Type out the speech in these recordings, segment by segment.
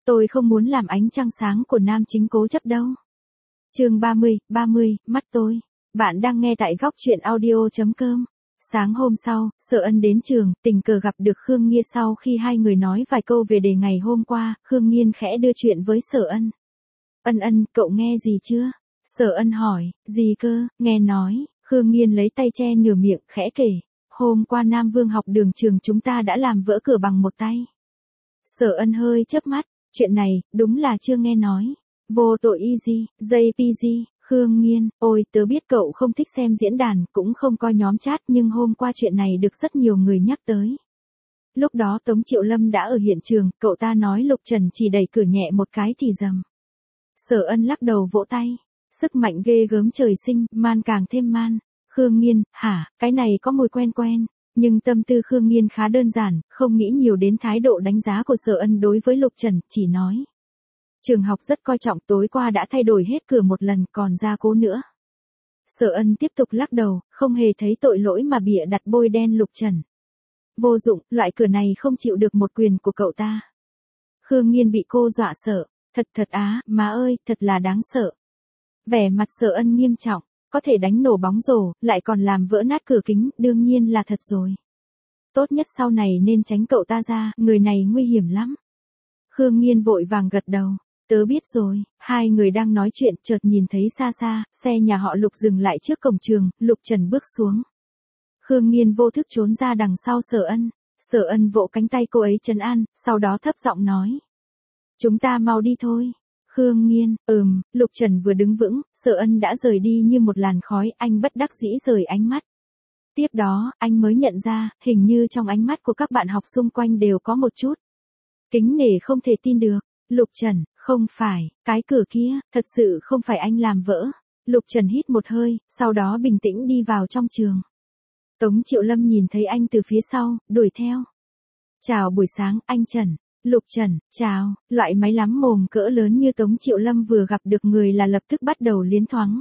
Tôi không muốn làm ánh trăng sáng của nam chính cố chấp đâu. Chương 30, mắt tôi. Bạn đang nghe tại góc truyện audio.com. Sáng hôm sau, Sở Ân đến trường, tình cờ gặp được Khương Nghiên sau khi hai người nói vài câu về đề ngày hôm qua, Khương Nghiên khẽ đưa chuyện với Sở Ân. Ân, cậu nghe gì chưa? Sở Ân hỏi, gì cơ, nghe nói, Khương Nghiên lấy tay che nửa miệng, khẽ kể. Hôm qua Nam Vương học đường trường chúng ta đã làm vỡ cửa bằng một tay. Sở Ân hơi chớp mắt, chuyện này, đúng là chưa nghe nói. Vô tội easy, JPG, Khương Nghiên, ôi tớ biết cậu không thích xem diễn đàn, cũng không coi nhóm chat nhưng hôm qua chuyện này được rất nhiều người nhắc tới. Lúc đó Tống Triệu Lâm đã ở hiện trường, cậu ta nói Lục Trần chỉ đẩy cửa nhẹ một cái thì rầm. Sở Ân lắc đầu vỗ tay, sức mạnh ghê gớm trời sinh, man càng thêm man. Khương Nghiên, hả, cái này có mùi quen quen. Nhưng tâm tư Khương Nghiên khá đơn giản, không nghĩ nhiều đến thái độ đánh giá của Sở Ân đối với Lục Trần, chỉ nói. Trường học rất coi trọng, tối qua đã thay đổi hết cửa một lần, còn gia cố nữa. Sở Ân tiếp tục lắc đầu, không hề thấy tội lỗi mà bịa đặt bôi đen Lục Trần. Vô dụng, loại cửa này không chịu được một quyền của cậu ta. Khương Nghiên bị cô dọa sợ, thật á, má ơi, thật là đáng sợ. Vẻ mặt Sở Ân nghiêm trọng. Có thể đánh nổ bóng rổ, lại còn làm vỡ nát cửa kính, đương nhiên là thật rồi. Tốt nhất sau này nên tránh cậu ta ra, người này nguy hiểm lắm. Khương Nghiên vội vàng gật đầu, tớ biết rồi. Hai người đang nói chuyện, chợt nhìn thấy xa xa, xe nhà họ Lục dừng lại trước cổng trường, Lục Trần bước xuống. Khương Nghiên vô thức trốn ra đằng sau Sở Ân. Sở Ân vỗ cánh tay cô ấy trấn an, sau đó thấp giọng nói. Chúng ta mau đi thôi. Khương Nghiên, Lục Trần vừa đứng vững, Sở Ân đã rời đi như một làn khói, anh bất đắc dĩ rời ánh mắt. Tiếp đó, anh mới nhận ra, hình như trong ánh mắt của các bạn học xung quanh đều có một chút kính nể không thể tin được. Lục Trần, không phải, cái cửa kia, thật sự không phải anh làm vỡ. Lục Trần hít một hơi, sau đó bình tĩnh đi vào trong trường. Tống Triệu Lâm nhìn thấy anh từ phía sau, đuổi theo. Chào buổi sáng, anh Trần. Lục Trần, chào, loại máy lắm mồm cỡ lớn như Tống Triệu Lâm vừa gặp được người là lập tức bắt đầu liến thoáng.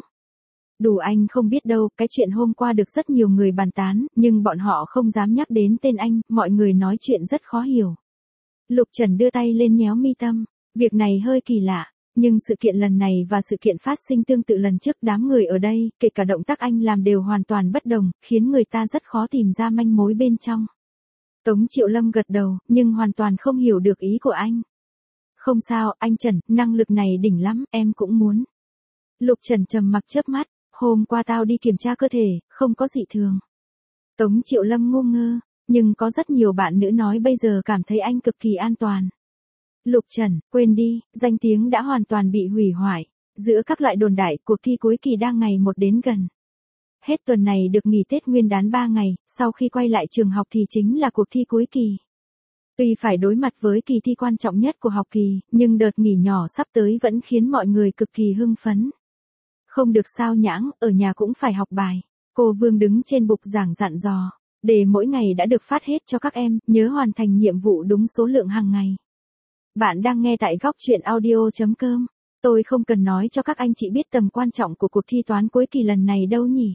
Đủ anh không biết đâu, cái chuyện hôm qua được rất nhiều người bàn tán, nhưng bọn họ không dám nhắc đến tên anh, mọi người nói chuyện rất khó hiểu. Lục Trần đưa tay lên nhéo mi tâm, việc này hơi kỳ lạ, nhưng sự kiện lần này và sự kiện phát sinh tương tự lần trước đám người ở đây, kể cả động tác anh làm đều hoàn toàn bất đồng, khiến người ta rất khó tìm ra manh mối bên trong. Tống Triệu Lâm gật đầu, nhưng hoàn toàn không hiểu được ý của anh. Không sao, anh Trần, năng lực này đỉnh lắm, em cũng muốn. Lục Trần trầm mặc chớp mắt, hôm qua tao đi kiểm tra cơ thể, không có dị thường. Tống Triệu Lâm ngu ngơ, nhưng có rất nhiều bạn nữ nói bây giờ cảm thấy anh cực kỳ an toàn. Lục Trần, quên đi, danh tiếng đã hoàn toàn bị hủy hoại. Giữa các loại đồn đại, cuộc thi cuối kỳ đang ngày một đến gần. Hết tuần này được nghỉ Tết Nguyên đán 3 ngày, sau khi quay lại trường học thì chính là cuộc thi cuối kỳ. Tuy phải đối mặt với kỳ thi quan trọng nhất của học kỳ, nhưng đợt nghỉ nhỏ sắp tới vẫn khiến mọi người cực kỳ hưng phấn. Không được sao nhãng, ở nhà cũng phải học bài. Cô Vương đứng trên bục giảng dặn dò. Đề mỗi ngày đã được phát hết cho các em, nhớ hoàn thành nhiệm vụ đúng số lượng hàng ngày. Bạn đang nghe tại góc truyện audio.com. Tôi không cần nói cho các anh chị biết tầm quan trọng của cuộc thi toán cuối kỳ lần này đâu nhỉ.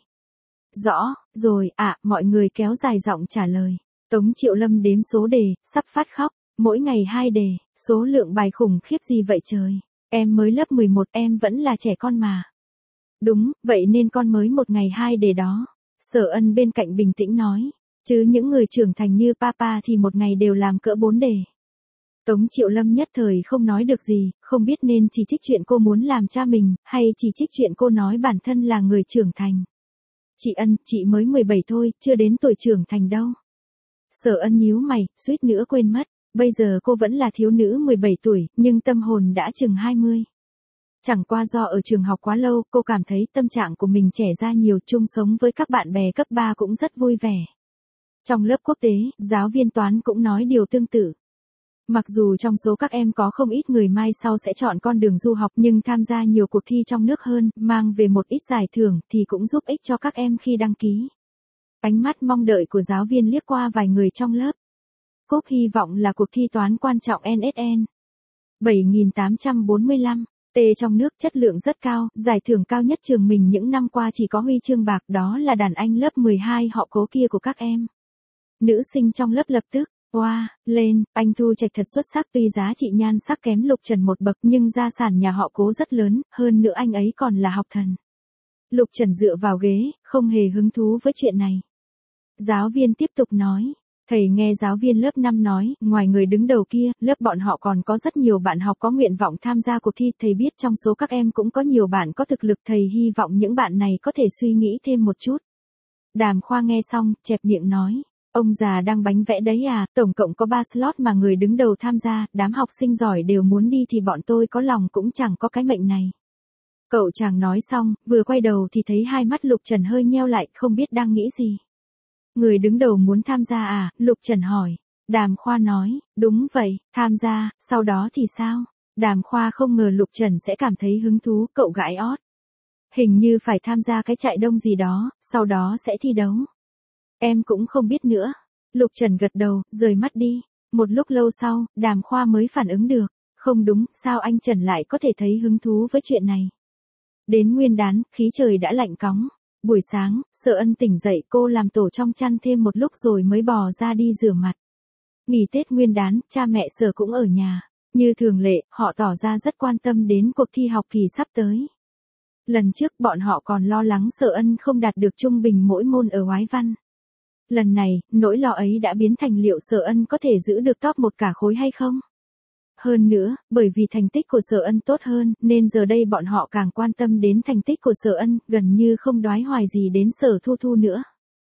Rõ, rồi, mọi người kéo dài giọng trả lời. Tống Triệu Lâm đếm số đề, sắp phát khóc. Mỗi ngày 2 đề, số lượng bài khủng khiếp gì vậy trời. Em mới lớp 11, em vẫn là trẻ con mà. Đúng, vậy nên con mới một ngày 2 đề đó. Sở Ân bên cạnh bình tĩnh nói. Chứ những người trưởng thành như papa thì một ngày đều làm cỡ 4 đề. Tống Triệu Lâm nhất thời không nói được gì, không biết nên chỉ trích chuyện cô muốn làm cha mình, hay chỉ trích chuyện cô nói bản thân là người trưởng thành. Chị Ân, chị mới 17 thôi, chưa đến tuổi trưởng thành đâu. Sở Ân nhíu mày, suýt nữa quên mất, bây giờ cô vẫn là thiếu nữ 17 tuổi, nhưng tâm hồn đã chừng 20. Chẳng qua do ở trường học quá lâu, cô cảm thấy tâm trạng của mình trẻ ra nhiều, chung sống với các bạn bè cấp 3 cũng rất vui vẻ. Trong lớp quốc tế, giáo viên toán cũng nói điều tương tự. Mặc dù trong số các em có không ít người mai sau sẽ chọn con đường du học nhưng tham gia nhiều cuộc thi trong nước hơn, mang về một ít giải thưởng thì cũng giúp ích cho các em khi đăng ký. Ánh mắt mong đợi của giáo viên liếc qua vài người trong lớp. Cúp hy vọng là cuộc thi toán quan trọng NSN. 7845, T trong nước chất lượng rất cao, giải thưởng cao nhất trường mình những năm qua chỉ có huy chương bạc, đó là đàn anh lớp 12 họ Cố kia của các em. Nữ sinh trong lớp lập tức Wow, lên, anh Thu Trạch thật xuất sắc, tuy giá trị nhan sắc kém Lục Trần một bậc nhưng gia sản nhà họ Cố rất lớn, hơn nữa anh ấy còn là học thần. Lục Trần dựa vào ghế, không hề hứng thú với chuyện này. Giáo viên tiếp tục nói. Thầy nghe giáo viên lớp 5 nói, ngoài người đứng đầu kia, lớp bọn họ còn có rất nhiều bạn học có nguyện vọng tham gia cuộc thi. Thầy biết trong số các em cũng có nhiều bạn có thực lực. Thầy hy vọng những bạn này có thể suy nghĩ thêm một chút. Đàm Khoa nghe xong, chẹp miệng nói. Ông già đang bánh vẽ đấy à, tổng cộng có 3 slot mà người đứng đầu tham gia, đám học sinh giỏi đều muốn đi thì bọn tôi có lòng cũng chẳng có cái mệnh này. Cậu chàng nói xong, vừa quay đầu thì thấy hai mắt Lục Trần hơi nheo lại, không biết đang nghĩ gì. Người đứng đầu muốn tham gia à, Lục Trần hỏi. Đàm Khoa nói, đúng vậy, tham gia, sau đó thì sao? Đàm Khoa không ngờ Lục Trần sẽ cảm thấy hứng thú, cậu gãi ót. Hình như phải tham gia cái chạy đông gì đó, sau đó sẽ thi đấu. Em cũng không biết nữa. Lục Trần gật đầu, rời mắt đi. Một lúc lâu sau, Đàm Khoa mới phản ứng được. Không đúng, sao anh Trần lại có thể thấy hứng thú với chuyện này? Đến Nguyên Đán, khí trời đã lạnh cóng. Buổi sáng, Sở Ân tỉnh dậy, cô làm tổ trong chăn thêm một lúc rồi mới bò ra đi rửa mặt. Nghỉ Tết Nguyên Đán, cha mẹ Sở cũng ở nhà. Như thường lệ, họ tỏ ra rất quan tâm đến cuộc thi học kỳ sắp tới. Lần trước bọn họ còn lo lắng Sở Ân không đạt được trung bình mỗi môn ở Oái Văn. Lần này, nỗi lo ấy đã biến thành liệu Sở Ân có thể giữ được top 1 cả khối hay không? Hơn nữa, bởi vì thành tích của Sở Ân tốt hơn, nên giờ đây bọn họ càng quan tâm đến thành tích của Sở Ân, gần như không đoái hoài gì đến Sở Thu Thu nữa.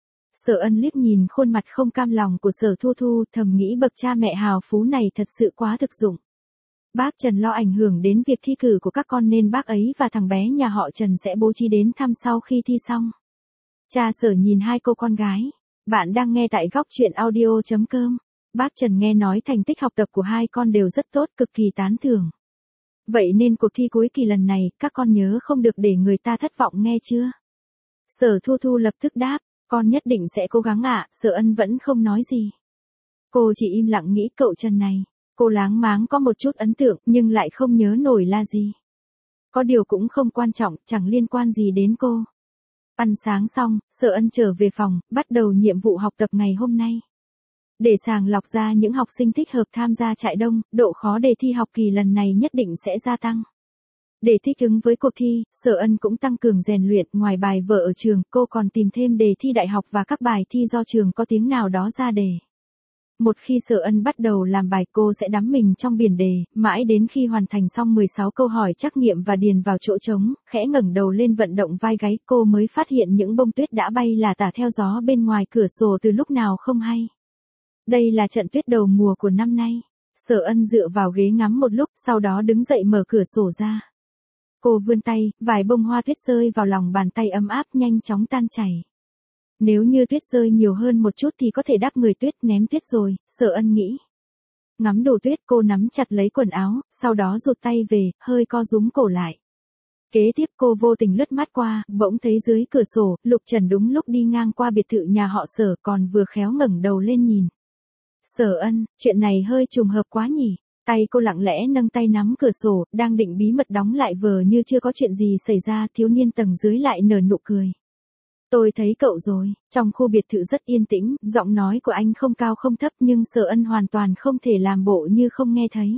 Sở Ân liếc nhìn khuôn mặt không cam lòng của Sở Thu Thu, thầm nghĩ bậc cha mẹ hào phú này thật sự quá thực dụng. Bác Trần lo ảnh hưởng đến việc thi cử của các con nên bác ấy và thằng bé nhà họ Trần sẽ bố trí đến thăm sau khi thi xong. Cha Sở nhìn hai cô con gái. Bạn đang nghe tại góc truyện audio.com. Bác Trần nghe nói thành tích học tập của hai con đều rất tốt, cực kỳ tán thưởng. Vậy nên cuộc thi cuối kỳ lần này, các con nhớ không được để người ta thất vọng nghe chưa? Sở Thu Thu lập tức đáp, con nhất định sẽ cố gắng ạ. Sở Ân vẫn không nói gì. Cô chỉ im lặng nghĩ cậu Trần này. Cô láng máng có một chút ấn tượng nhưng lại không nhớ nổi là gì. Có điều cũng không quan trọng, chẳng liên quan gì đến cô. Ăn sáng xong, Sở Ân trở về phòng, bắt đầu nhiệm vụ học tập ngày hôm nay. Để sàng lọc ra những học sinh thích hợp tham gia trại đông, độ khó đề thi học kỳ lần này nhất định sẽ gia tăng. Để thích ứng với cuộc thi, Sở Ân cũng tăng cường rèn luyện, ngoài bài vở ở trường, cô còn tìm thêm đề thi đại học và các bài thi do trường có tiếng nào đó ra đề. Một khi Sở Ân bắt đầu làm bài, cô sẽ đắm mình trong biển đề, mãi đến khi hoàn thành xong 16 câu hỏi trắc nghiệm và điền vào chỗ trống, khẽ ngẩng đầu lên vận động vai gáy, cô mới phát hiện những bông tuyết đã bay là tả theo gió bên ngoài cửa sổ từ lúc nào không hay. Đây là trận tuyết đầu mùa của năm nay. Sở Ân dựa vào ghế ngắm một lúc, sau đó đứng dậy mở cửa sổ ra. Cô vươn tay, vài bông hoa tuyết rơi vào lòng bàn tay ấm áp nhanh chóng tan chảy. Nếu như tuyết rơi nhiều hơn một chút thì có thể đắp người tuyết ném tuyết rồi, Sở Ân nghĩ. Ngắm đủ tuyết, cô nắm chặt lấy quần áo, sau đó rụt tay về, hơi co rúm cổ lại. Kế tiếp cô vô tình lướt mắt qua, bỗng thấy dưới cửa sổ, Lục Trần đúng lúc đi ngang qua biệt thự nhà họ Sở, còn vừa khéo ngẩng đầu lên nhìn. Sở Ân, chuyện này hơi trùng hợp quá nhỉ. Tay cô lặng lẽ nâng tay nắm cửa sổ, đang định bí mật đóng lại vờ như chưa có chuyện gì xảy ra, thiếu niên tầng dưới lại nở nụ cười. Tôi thấy cậu rồi. Trong khu biệt thự rất yên tĩnh, giọng nói của anh không cao không thấp nhưng Sở Ân hoàn toàn không thể làm bộ như không nghe thấy.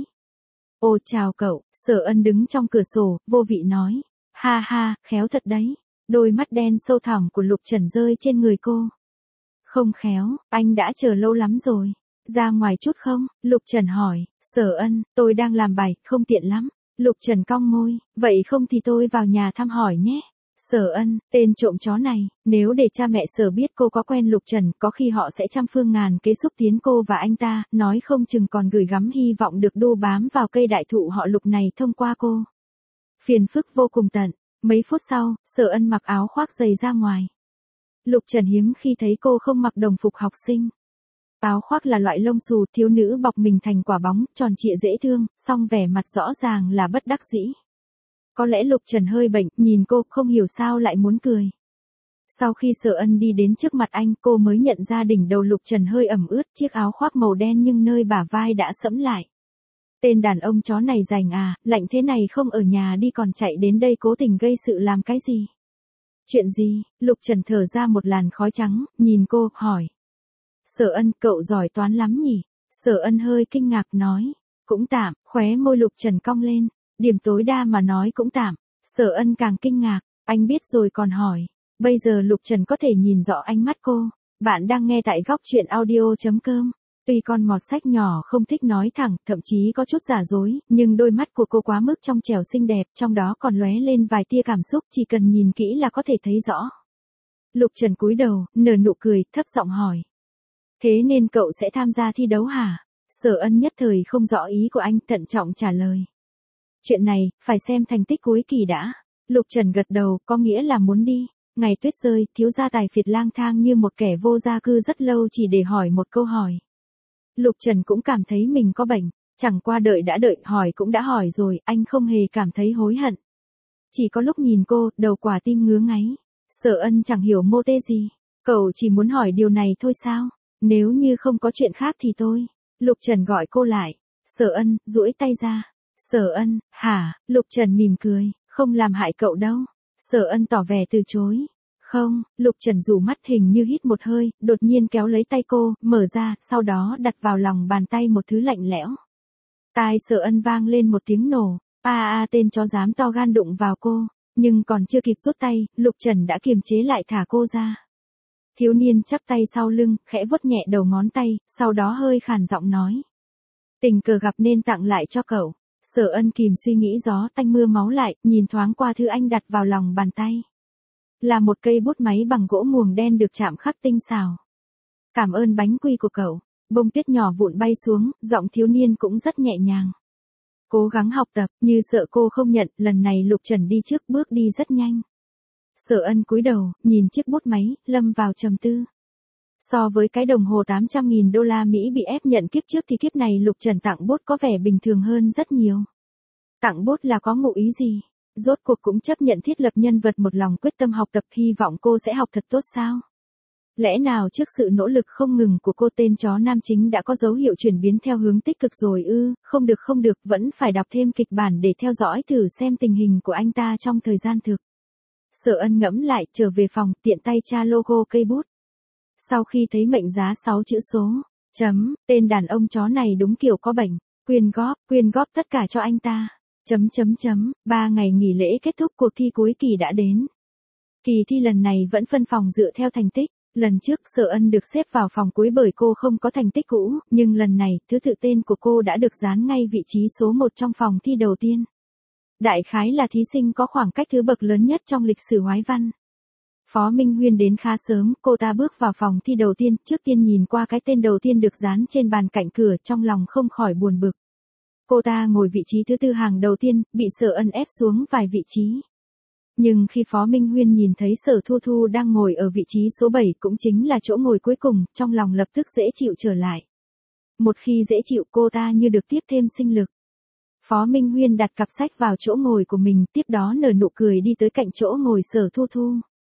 Ồ chào cậu. Sở Ân đứng trong cửa sổ, vô vị nói. Ha ha, khéo thật đấy. Đôi mắt đen sâu thẳm của Lục Trần rơi trên người cô. Không khéo, anh đã chờ lâu lắm rồi. Ra ngoài chút không? Lục Trần hỏi. Sở Ân, tôi đang làm bài, không tiện lắm. Lục Trần cong môi. Vậy không thì tôi vào nhà thăm hỏi nhé. Sở Ân, tên trộm chó này, nếu để cha mẹ Sở biết cô có quen Lục Trần, có khi họ sẽ trăm phương ngàn kế xúc tiến cô và anh ta, nói không chừng còn gửi gắm hy vọng được đu bám vào cây đại thụ họ Lục này thông qua cô. Phiền phức vô cùng tận. Mấy phút sau, Sở Ân mặc áo khoác giày ra ngoài. Lục Trần hiếm khi thấy cô không mặc đồng phục học sinh. Áo khoác là loại lông xù, thiếu nữ bọc mình thành quả bóng, tròn trịa dễ thương, song vẻ mặt rõ ràng là bất đắc dĩ. Có lẽ Lục Trần hơi bệnh, nhìn cô không hiểu sao lại muốn cười. Sau khi Sở Ân đi đến trước mặt anh, cô mới nhận ra đỉnh đầu Lục Trần hơi ẩm ướt, chiếc áo khoác màu đen nhưng nơi bả vai đã sẫm lại. Tên đàn ông chó này rành à, lạnh thế này không ở nhà đi còn chạy đến đây cố tình gây sự làm cái gì? Chuyện gì? Lục Trần thở ra một làn khói trắng, nhìn cô, hỏi. Sở Ân, cậu giỏi toán lắm nhỉ? Sở Ân hơi kinh ngạc nói. Cũng tạm, khóe môi Lục Trần cong lên. Điểm tối đa mà nói cũng tạm. Sở Ân càng kinh ngạc, anh biết rồi còn hỏi. Bây giờ Lục Trần có thể nhìn rõ ánh mắt cô. Bạn đang nghe tại góc chuyện audio.com. Tuy con mọt sách nhỏ không thích nói thẳng, thậm chí có chút giả dối, nhưng đôi mắt của cô quá mức trong trẻo xinh đẹp, trong đó còn lóe lên vài tia cảm xúc, chỉ cần nhìn kỹ là có thể thấy rõ. Lục Trần cúi đầu, nở nụ cười, thấp giọng hỏi. Thế nên cậu sẽ tham gia thi đấu hả? Sở Ân nhất thời không rõ ý của anh, thận trọng trả lời. Chuyện này, phải xem thành tích cuối kỳ đã. Lục Trần gật đầu, có nghĩa là muốn đi. Ngày tuyết rơi, thiếu gia Tài Phiệt lang thang như một kẻ vô gia cư rất lâu chỉ để hỏi một câu hỏi. Lục Trần cũng cảm thấy mình có bệnh, chẳng qua đợi đã đợi, hỏi cũng đã hỏi rồi, anh không hề cảm thấy hối hận. Chỉ có lúc nhìn cô, đầu quả tim ngứa ngáy. Sở Ân chẳng hiểu mô tê gì. Cậu chỉ muốn hỏi điều này thôi sao? Nếu như không có chuyện khác thì thôi. Lục Trần gọi cô lại. Sở Ân, duỗi tay ra. Sở Ân, hả? Lục Trần mỉm cười, không làm hại cậu đâu. Sở Ân tỏ vẻ từ chối. Không, Lục Trần rủ mắt hình như hít một hơi, đột nhiên kéo lấy tay cô, mở ra, sau đó đặt vào lòng bàn tay một thứ lạnh lẽo. Tai Sở Ân vang lên một tiếng nổ, tên chó dám to gan đụng vào cô, nhưng còn chưa kịp rút tay, Lục Trần đã kiềm chế lại thả cô ra. Thiếu niên chắp tay sau lưng, khẽ vuốt nhẹ đầu ngón tay, sau đó hơi khàn giọng nói. Tình cờ gặp nên tặng lại cho cậu. Sở Ân kìm suy nghĩ gió tanh mưa máu lại, nhìn thoáng qua thứ anh đặt vào lòng bàn tay. Là một cây bút máy bằng gỗ muồng đen được chạm khắc tinh xảo. Cảm ơn bánh quy của cậu. Bông tuyết nhỏ vụn bay xuống, giọng thiếu niên cũng rất nhẹ nhàng. Cố gắng học tập, như sợ cô không nhận, lần này Lục Trần đi trước bước đi rất nhanh. Sở Ân cúi đầu, nhìn chiếc bút máy, lâm vào trầm tư. So với cái đồng hồ 800.000 đô la Mỹ bị ép nhận kiếp trước thì kiếp này Lục Trần tặng bút có vẻ bình thường hơn rất nhiều. Tặng bút là có ngụ ý gì? Rốt cuộc cũng chấp nhận thiết lập nhân vật một lòng quyết tâm học tập, hy vọng cô sẽ học thật tốt sao? Lẽ nào trước sự nỗ lực không ngừng của cô tên chó nam chính đã có dấu hiệu chuyển biến theo hướng tích cực rồi ư? Không được, vẫn phải đọc thêm kịch bản để theo dõi thử xem tình hình của anh ta trong thời gian thực. Sở Ân ngẫm lại, trở về phòng, tiện tay tra logo cây bút. Sau khi thấy mệnh giá 6 chữ số, tên đàn ông chó này đúng kiểu có bệnh, quyên góp tất cả cho anh ta. 3 ngày nghỉ lễ kết thúc, cuộc thi cuối kỳ đã đến. Kỳ thi lần này vẫn phân phòng dựa theo thành tích. Lần trước Sở Ân được xếp vào phòng cuối bởi cô không có thành tích cũ, nhưng lần này, thứ tự tên của cô đã được dán ngay vị trí số 1 trong phòng thi đầu tiên. Đại khái là thí sinh có khoảng cách thứ bậc lớn nhất trong lịch sử Hoái Văn. Phó Minh Huyên đến khá sớm, cô ta bước vào phòng thi đầu tiên, trước tiên nhìn qua cái tên đầu tiên được dán trên bàn cạnh cửa, trong lòng không khỏi buồn bực. Cô ta ngồi vị trí thứ tư hàng đầu tiên, bị Sở Ân ép xuống vài vị trí. Nhưng khi Phó Minh Huyên nhìn thấy Sở Thu Thu đang ngồi ở vị trí số 7, cũng chính là chỗ ngồi cuối cùng, trong lòng lập tức dễ chịu trở lại. Một khi dễ chịu, cô ta như được tiếp thêm sinh lực. Phó Minh Huyên đặt cặp sách vào chỗ ngồi của mình, tiếp đó nở nụ cười đi tới cạnh chỗ ngồi Sở Thu Thu.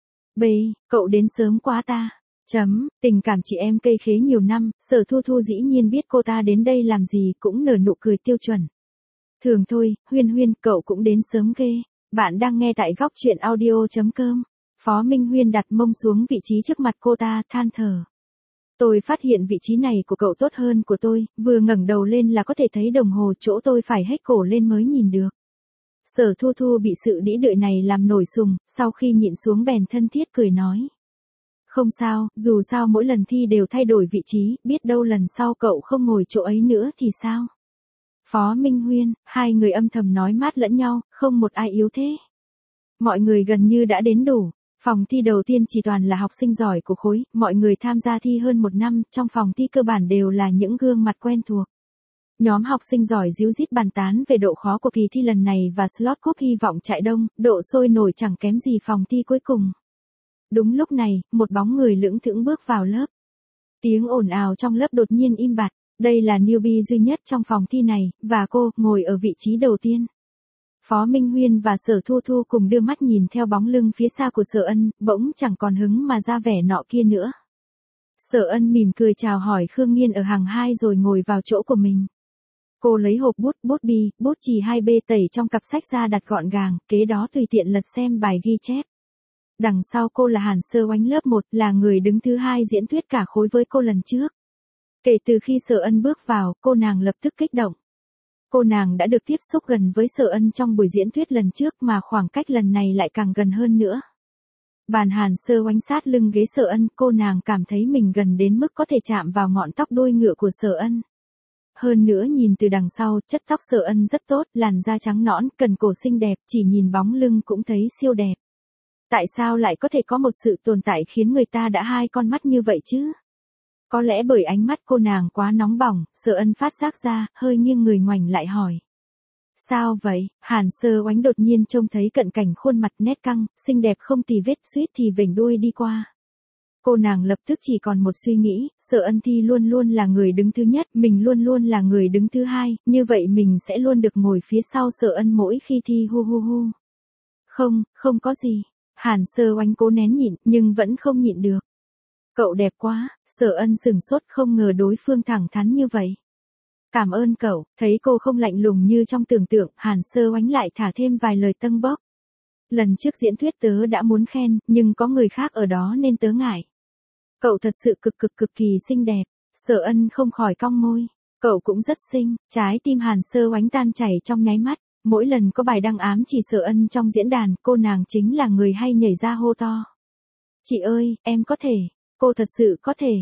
Cậu đến sớm quá ta. Tình cảm chị em cây khế nhiều năm, Sở Thu Thu dĩ nhiên biết cô ta đến đây làm gì, cũng nở nụ cười tiêu chuẩn. Thường thôi, Huyên, cậu cũng đến sớm ghê. Bạn đang nghe tại góc chuyện audio.com. Phó Minh Huyên đặt mông xuống vị trí trước mặt cô ta, than thở. Tôi phát hiện vị trí này của cậu tốt hơn của tôi, vừa ngẩng đầu lên là có thể thấy đồng hồ, chỗ tôi phải hếch cổ lên mới nhìn được. Sở Thu Thu bị sự đĩ đợi này làm nổi sùng, sau khi nhịn xuống bèn thân thiết cười nói. Không sao, dù sao mỗi lần thi đều thay đổi vị trí, biết đâu lần sau cậu không ngồi chỗ ấy nữa thì sao? Phó Minh Huyên, hai người âm thầm nói mát lẫn nhau, không một ai yếu thế. Mọi người gần như đã đến đủ. Phòng thi đầu tiên chỉ toàn là học sinh giỏi của khối, mọi người tham gia thi hơn 1 năm, trong phòng thi cơ bản đều là những gương mặt quen thuộc. Nhóm học sinh giỏi ríu rít bàn tán về độ khó của kỳ thi lần này và slot cúp hy vọng chạy đông, độ sôi nổi chẳng kém gì phòng thi cuối cùng. Đúng lúc này, một bóng người lững thững bước vào lớp. Tiếng ồn ào trong lớp đột nhiên im bặt. Đây là newbie duy nhất trong phòng thi này, và cô, ngồi ở vị trí đầu tiên. Phó Minh Huyên và Sở Thu Thu cùng đưa mắt nhìn theo bóng lưng phía xa của Sở Ân, bỗng chẳng còn hứng mà ra vẻ nọ kia nữa. Sở Ân mỉm cười chào hỏi Khương Nghiên ở hàng 2 rồi ngồi vào chỗ của mình. Cô lấy hộp bút bi, bút chì 2B tẩy trong cặp sách ra đặt gọn gàng, kế đó tùy tiện lật xem bài ghi chép. Đằng sau cô là Hàn Sơ Oánh lớp 1, là người đứng thứ 2 diễn thuyết cả khối với cô lần trước. Kể từ khi Sở Ân bước vào, cô nàng lập tức kích động. Cô nàng đã được tiếp xúc gần với Sở Ân trong buổi diễn thuyết lần trước mà khoảng cách lần này lại càng gần hơn nữa. Bàn Hàn Sơ oánh sát lưng ghế Sở Ân, cô nàng cảm thấy mình gần đến mức có thể chạm vào ngọn tóc đuôi ngựa của Sở Ân. Hơn nữa nhìn từ đằng sau, chất tóc Sở Ân rất tốt, làn da trắng nõn, cần cổ xinh đẹp, chỉ nhìn bóng lưng cũng thấy siêu đẹp. Tại sao lại có thể có một sự tồn tại khiến người ta đã hai con mắt như vậy chứ? Có lẽ bởi ánh mắt cô nàng quá nóng bỏng, Sở Ân phát giác ra, hơi nghiêng người ngoảnh lại hỏi. Sao vậy? Hàn Sơ oánh đột nhiên trông thấy cận cảnh khuôn mặt nét căng, xinh đẹp không tì vết, suýt thì vểnh đuôi đi qua. Cô nàng lập tức chỉ còn một suy nghĩ, Sở Ân thi luôn luôn là người đứng thứ nhất, mình luôn luôn là người đứng thứ hai, như vậy mình sẽ luôn được ngồi phía sau Sở Ân mỗi khi thi hu hu hu. Không, không có gì. Hàn Sơ oánh cố nén nhịn, nhưng vẫn không nhịn được. Cậu đẹp quá, Sở Ân sửng sốt không ngờ đối phương thẳng thắn như vậy. Cảm ơn cậu, thấy cô không lạnh lùng như trong tưởng tượng, Hàn Sơ oánh lại thả thêm vài lời tâng bốc. Lần trước diễn thuyết tớ đã muốn khen, nhưng có người khác ở đó nên tớ ngại. Cậu thật sự cực kỳ xinh đẹp. Sở Ân không khỏi cong môi. Cậu cũng rất xinh. Trái tim Hàn Sơ oánh tan chảy trong nháy mắt. Mỗi lần có bài đăng ám chỉ Sở Ân trong diễn đàn, cô nàng chính là người hay nhảy ra hô to. Chị ơi, em có thể. Cô thật sự có thể.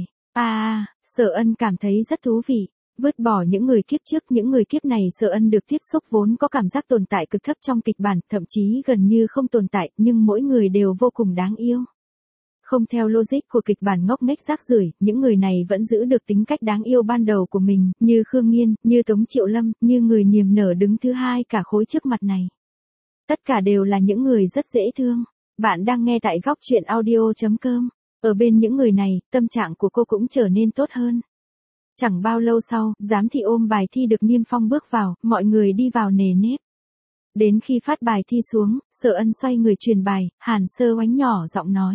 Sở Ân cảm thấy rất thú vị. Vứt bỏ những người kiếp trước, những người kiếp này Sở Ân được tiếp xúc vốn có cảm giác tồn tại cực thấp trong kịch bản, thậm chí gần như không tồn tại, nhưng mỗi người đều vô cùng đáng yêu. Không theo logic của kịch bản ngốc nghếch rác rưởi, những người này vẫn giữ được tính cách đáng yêu ban đầu của mình, như Khương Nghiên, như Tống Triệu Lâm, như người niềm nở đứng thứ hai cả khối trước mặt này. Tất cả đều là những người rất dễ thương. Bạn đang nghe tại góc truyện audio.com. Ở bên những người này, tâm trạng của cô cũng trở nên tốt hơn. Chẳng bao lâu sau, giám thị ôm bài thi được niêm phong bước vào, mọi người đi vào nề nếp. Đến khi phát bài thi xuống, Sở Ân xoay người truyền bài, Hàn Sơ oánh nhỏ giọng nói.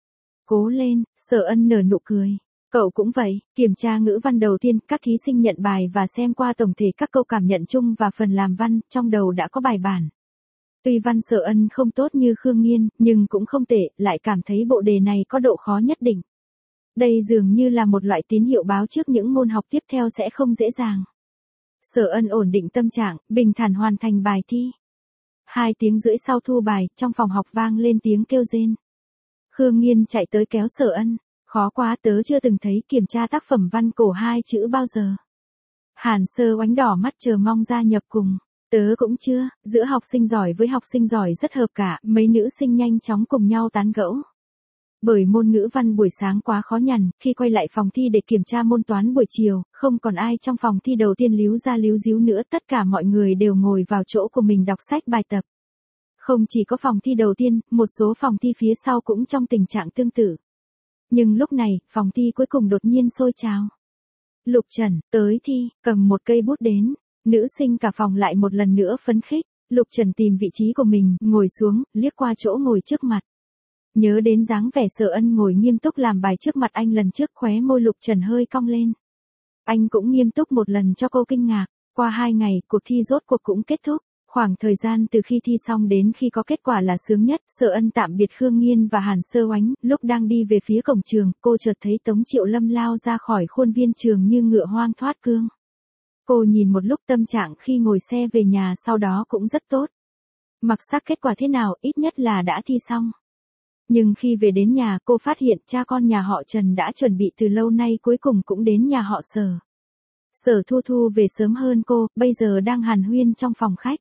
Cố lên, Sở Ân nở nụ cười. Cậu cũng vậy, kiểm tra ngữ văn đầu tiên, các thí sinh nhận bài và xem qua tổng thể các câu cảm nhận chung và phần làm văn, trong đầu đã có bài bản. Tuy văn Sở Ân không tốt như Khương Nghiên, nhưng cũng không tệ, lại cảm thấy bộ đề này có độ khó nhất định. Đây dường như là một loại tín hiệu báo trước những môn học tiếp theo sẽ không dễ dàng. Sở Ân ổn định tâm trạng, bình thản hoàn thành bài thi. 2 tiếng rưỡi sau thu bài, trong phòng học vang lên tiếng kêu rên. Khương Nghiên chạy tới kéo Sở Ân. Khó quá, tớ chưa từng thấy kiểm tra tác phẩm văn cổ 2 chữ bao giờ. Hàn Sơ oánh đỏ mắt chờ mong gia nhập cùng. Tớ cũng chưa, giữa học sinh giỏi với học sinh giỏi rất hợp cả, mấy nữ sinh nhanh chóng cùng nhau tán gẫu. Bởi môn ngữ văn buổi sáng quá khó nhằn, khi quay lại phòng thi để kiểm tra môn toán buổi chiều, không còn ai trong phòng thi đầu tiên líu ra líu díu nữa, tất cả mọi người đều ngồi vào chỗ của mình đọc sách bài tập. Không chỉ có phòng thi đầu tiên, một số phòng thi phía sau cũng trong tình trạng tương tự. Nhưng lúc này, phòng thi cuối cùng đột nhiên sôi trào. Lục Trần, tới thi, cầm một cây bút đến. Nữ sinh cả phòng lại một lần nữa phấn khích. Lục Trần tìm vị trí của mình, ngồi xuống, liếc qua chỗ ngồi trước mặt. Nhớ đến dáng vẻ Sở Ân ngồi nghiêm túc làm bài trước mặt anh lần trước, khóe môi Lục Trần hơi cong lên. Anh cũng nghiêm túc một lần cho cô kinh ngạc. Qua 2 ngày, cuộc thi rốt cuộc cũng kết thúc. Khoảng thời gian từ khi thi xong đến khi có kết quả là sướng nhất. Sở Ân tạm biệt Khương Nghiên và Hàn Sơ oánh, lúc đang đi về phía cổng trường, cô chợt thấy Tống Triệu Lâm lao ra khỏi khuôn viên trường như ngựa hoang thoát cương. Cô nhìn một lúc, tâm trạng khi ngồi xe về nhà sau đó cũng rất tốt. Mặc sắc kết quả thế nào, ít nhất là đã thi xong. Nhưng khi về đến nhà, cô phát hiện cha con nhà họ Trần đã chuẩn bị từ lâu nay cuối cùng cũng đến nhà họ Sở. Sở Thu Thu về sớm hơn cô, bây giờ đang hàn huyên trong phòng khách.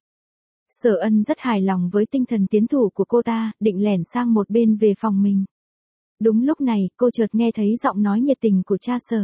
Sở Ân rất hài lòng với tinh thần tiến thủ của cô ta, định lẻn sang một bên về phòng mình. Đúng lúc này, cô chợt nghe thấy giọng nói nhiệt tình của cha Sở.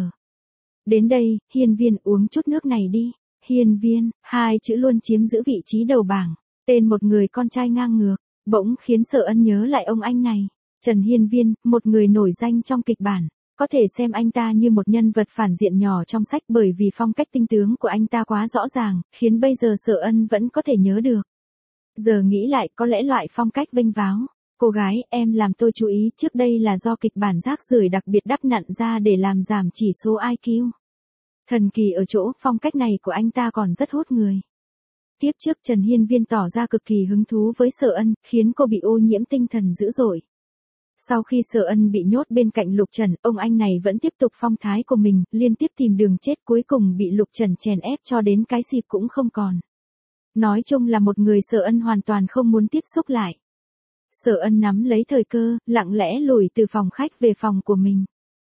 Đến đây, Hiên Viên, uống chút nước này đi. Hiên Viên, 2 chữ luôn chiếm giữ vị trí đầu bảng. Tên một người con trai ngang ngược, bỗng khiến Sở Ân nhớ lại ông anh này. Trần Hiên Viên, một người nổi danh trong kịch bản. Có thể xem anh ta như một nhân vật phản diện nhỏ trong sách bởi vì phong cách tinh tướng của anh ta quá rõ ràng, khiến bây giờ Sở Ân vẫn có thể nhớ được. Giờ nghĩ lại, có lẽ loại phong cách vênh váo. Cô gái, em làm tôi chú ý, trước đây là do kịch bản rác rưởi đặc biệt đắp nặn ra để làm giảm chỉ số IQ. Thần kỳ ở chỗ, phong cách này của anh ta còn rất hút người. Tiếp trước Trần Hiên Viên tỏ ra cực kỳ hứng thú với Sở Ân, khiến cô bị ô nhiễm tinh thần dữ dội. Sau khi Sở Ân bị nhốt bên cạnh Lục Trần, ông anh này vẫn tiếp tục phong thái của mình, liên tiếp tìm đường chết, cuối cùng bị Lục Trần chèn ép cho đến cái xịp cũng không còn. Nói chung là một người Sở Ân hoàn toàn không muốn tiếp xúc lại. Sở Ân nắm lấy thời cơ, lặng lẽ lùi từ phòng khách về phòng của mình.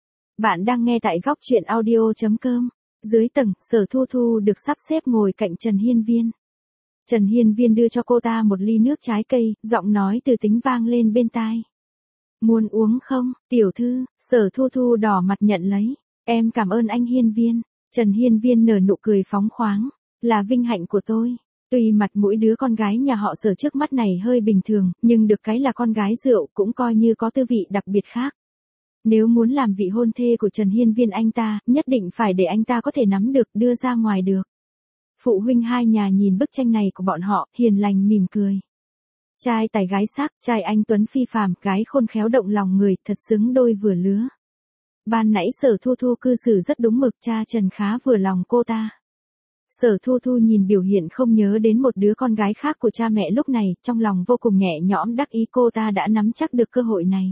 Bạn đang nghe tại góc truyện audio.com. Dưới tầng, Sở Thu Thu được sắp xếp ngồi cạnh Trần Hiên Viên. Trần Hiên Viên đưa cho cô ta một ly nước trái cây, giọng nói từ tính vang lên bên tai. Muốn uống không, tiểu thư? Sở Thu Thu đỏ mặt nhận lấy. Em cảm ơn anh Hiên Viên. Trần Hiên Viên nở nụ cười phóng khoáng. Là vinh hạnh của tôi. Tuy mặt mũi đứa con gái nhà họ Sở trước mắt này hơi bình thường, nhưng được cái là con gái rượu cũng coi như có tư vị đặc biệt khác. Nếu muốn làm vị hôn thê của Trần Hiên Viên anh ta, nhất định phải để anh ta có thể nắm được, đưa ra ngoài được. Phụ huynh hai nhà nhìn bức tranh này của bọn họ, hiền lành mỉm cười. Trai tài gái sắc, trai anh tuấn phi phàm, gái khôn khéo động lòng người, thật xứng đôi vừa lứa. Ban nãy Sở Thu Thu cư xử rất đúng mực, cha Trần khá vừa lòng cô ta. Sở Thu Thu nhìn biểu hiện không nhớ đến một đứa con gái khác của cha mẹ lúc này, trong lòng vô cùng nhẹ nhõm, đắc ý cô ta đã nắm chắc được cơ hội này.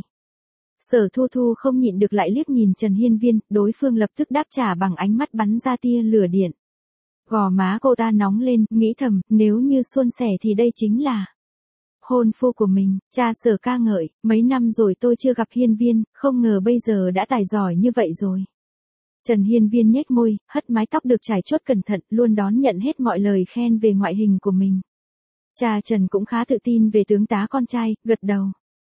Sở Thu Thu không nhịn được lại liếc nhìn Trần Hiên Viên, đối phương lập tức đáp trả bằng ánh mắt bắn ra tia lửa điện. Gò má cô ta nóng lên, nghĩ thầm, nếu như suôn sẻ thì đây chính là hôn phu của mình. Cha Sở ca ngợi, mấy năm rồi tôi chưa gặp Hiên Viên, không ngờ bây giờ đã tài giỏi như vậy rồi. Trần Hiên Viên nhếch môi, hất mái tóc được chải chuốt cẩn thận, luôn đón nhận hết mọi lời khen về ngoại hình của mình. Cha Trần cũng khá tự tin về tướng tá con trai, gật đầu.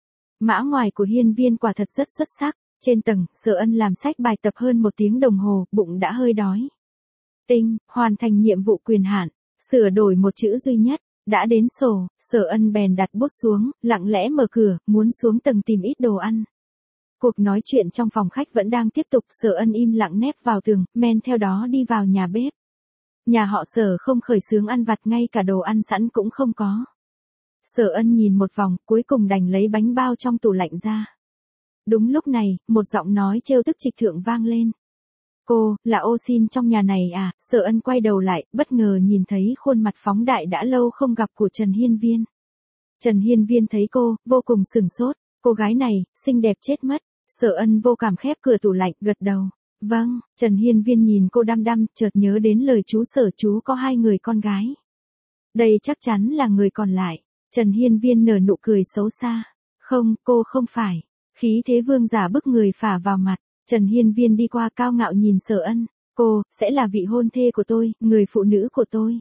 Mã ngoài của Hiên Viên quả thật rất xuất sắc. Trên tầng, Sở Ân làm sách bài tập hơn 1 tiếng đồng hồ, bụng đã hơi đói. Tinh, hoàn thành nhiệm vụ quyền hạn, sửa đổi một chữ duy nhất, đã đến sổ. Sở Ân bèn đặt bút xuống, lặng lẽ mở cửa, muốn xuống tầng tìm ít đồ ăn. Cuộc nói chuyện trong phòng khách vẫn đang tiếp tục, Sở Ân im lặng nép vào tường, men theo đó đi vào nhà bếp. Nhà họ Sở không khởi xướng ăn vặt, ngay cả đồ ăn sẵn cũng không có. Sở Ân nhìn một vòng, cuối cùng đành lấy bánh bao trong tủ lạnh ra. Đúng lúc này, một giọng nói trêu tức trịch thượng vang lên. Cô, là ô xin trong nhà này à? Sở Ân quay đầu lại, bất ngờ nhìn thấy khuôn mặt phóng đại đã lâu không gặp của Trần Hiên Viên. Trần Hiên Viên thấy cô, vô cùng sửng sốt. Cô gái này, xinh đẹp chết mất. Sở Ân vô cảm khép cửa tủ lạnh, gật đầu. Vâng. Trần Hiên Viên nhìn cô đăm đăm, chợt nhớ đến lời chú Sở, chú có 2 người con gái. Đây chắc chắn là người còn lại. Trần Hiên Viên nở nụ cười xấu xa. Không, cô không phải. Khí thế vương giả bức người phả vào mặt. Trần Hiên Viên đi qua cao ngạo nhìn Sở Ân. Cô, sẽ là vị hôn thê của tôi, người phụ nữ của tôi.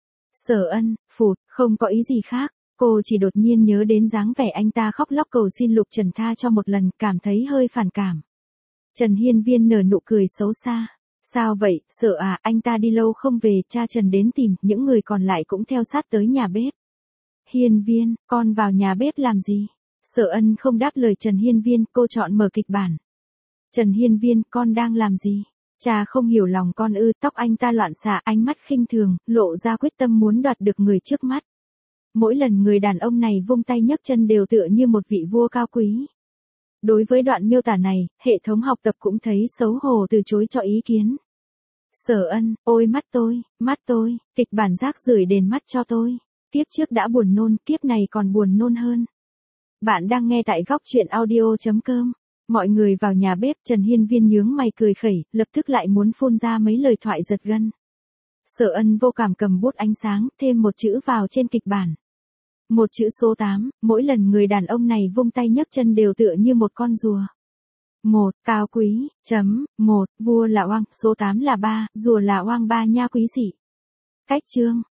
Sở Ân, phụt, không có ý gì khác. Cô chỉ đột nhiên nhớ đến dáng vẻ anh ta khóc lóc cầu xin Lục Trần tha cho một lần, cảm thấy hơi phản cảm. Trần Hiên Viên nở nụ cười xấu xa. Sao vậy, Sở à, anh ta đi lâu không về, cha Trần đến tìm, những người còn lại cũng theo sát tới nhà bếp. Hiên Viên, con vào nhà bếp làm gì? Sở Ân không đáp lời Trần Hiên Viên, cô chọn mở kịch bản. Trần Hiên Viên, con đang làm gì? Cha không hiểu lòng con ư? Tóc anh ta loạn xạ, ánh mắt khinh thường, lộ ra quyết tâm muốn đoạt được người trước mắt. Mỗi lần người đàn ông này vung tay nhấc chân đều tựa như một vị vua cao quý. Đối với đoạn miêu tả này, hệ thống học tập cũng thấy xấu hổ từ chối cho ý kiến. Sở Ân, ôi mắt tôi, kịch bản rác rưởi đền mắt cho tôi. Kiếp trước đã buồn nôn, kiếp này còn buồn nôn hơn. Bạn đang nghe tại góc truyện audio.com. Mọi người vào nhà bếp, Trần Hiên Viên nhướng mày cười khẩy, lập tức lại muốn phun ra mấy lời thoại giật gân. Sở Ân vô cảm cầm bút ánh sáng, thêm một chữ vào trên kịch bản. Một chữ số 8, mỗi lần người đàn ông này vung tay nhấc chân đều tựa như một con rùa. 1. Cao quý, 1. Vua là oang, số 8 là 3, rùa là oang 3 nha quý dị. Cách chương.